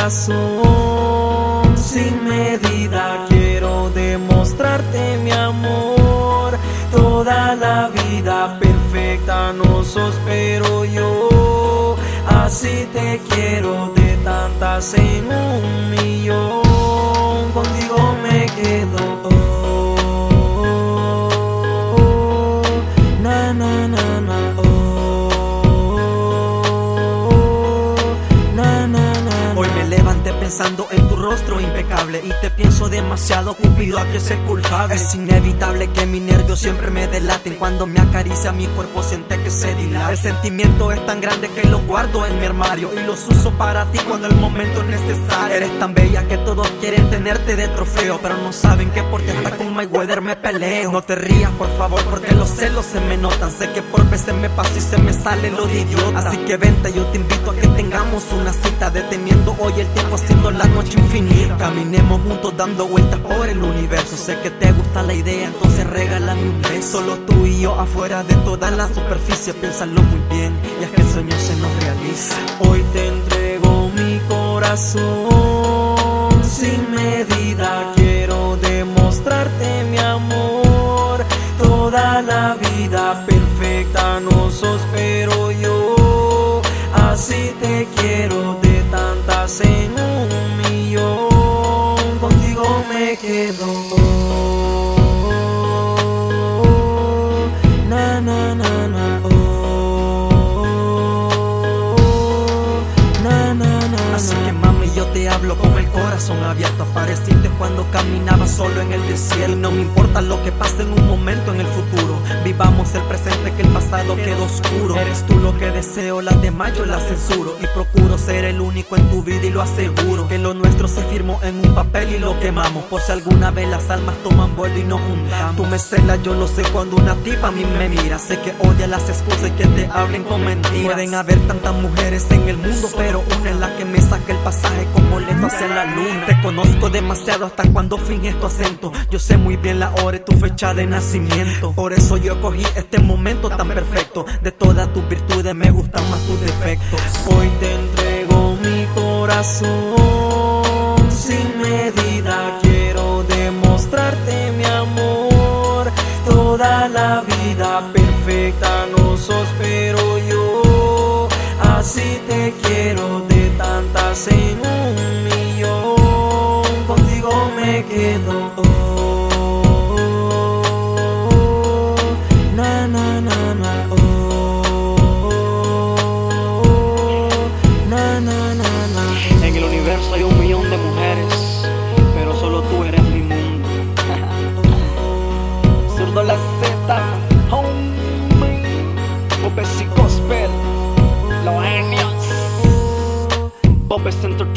corazón sin medida. Quiero demostrarte mi amor toda la vida. Perfecta no sos, pero yo así te quiero, de tantas en un millón. Contigo me quedo. Na na na na. Hoy me levanté pensando en tu rostro impecable y te pienso demasiado, Cupido, a que ser culpable. Es inevitable que mis nervios siempre me delaten. Cuando me acaricia mi cuerpo siente que se dilata. El sentimiento es tan grande que lo guardo en mi armario y los uso para ti cuando el momento es necesario. Eres tan bella que todos quieren tenerte de trofeo, pero no saben que porque hasta con Mayweather me peleo. No te rías por favor porque los celos se me notan. Sé que por veces me paso y se me sale lo de idiota. Así que vente, yo te invito a que tengamos una cita, deteniendo hoy el tiempo, haciendo la noche infinita. Caminemos juntos dando vueltas por el universo. Sé que te gusta la idea, entonces regálame un beso. Solo tú y yo afuera de toda la superficie. Piénsalo muy bien y es que el sueño se nos realiza. Hoy te entrego mi corazón sin medida. Quiero demostrarte mi amor toda la vida. Perfecta no sos, pero yo así te quiero, de tantas en un millón. Contigo me quedo. Na na na na. Na na na. Así que mami, yo te hablo con el corazón abierto. Apareciste cuando caminaba solo en el desierto. Y no me importa lo que pase en un momento en el futuro. Vivamos el presente, que el pasado quedó oscuro. Eres tú lo que deseo, las demás yo las censuro. Y procuro ser el único en tu vida y lo aseguro. Que lo nuestro se firmó en un papel y lo quemamos. Por si alguna vez las almas toman vuelo y nos juntamos. Tú me celas, yo lo sé cuando una tipa a mí me mira. Sé que odia las excusas y que te hablen con mentiras. Pueden haber tantas mujeres en el mundo, pero una es la que me saca el pasaje con boleto hacia la luna. Te conozco demasiado hasta cuando finges tu acento. Yo sé muy bien la hora y tu fecha de nacimiento. Por eso yo cogí este momento tan perfecto. De todas tus virtudes me gustan más tus defectos. Hoy te entrego mi corazón sin medida. Quiero demostrarte mi amor toda la vida. Perfecta no sos, pero yo así te quiero, de tantas en un millón. Contigo me quedo. Na na na na. Na na na na. En el universo hay 1 millón de mujeres, pero solo tú eres mi mundo. Zurdo la Z, homie, Popes y Gospel, los genios, Popes Entertainment.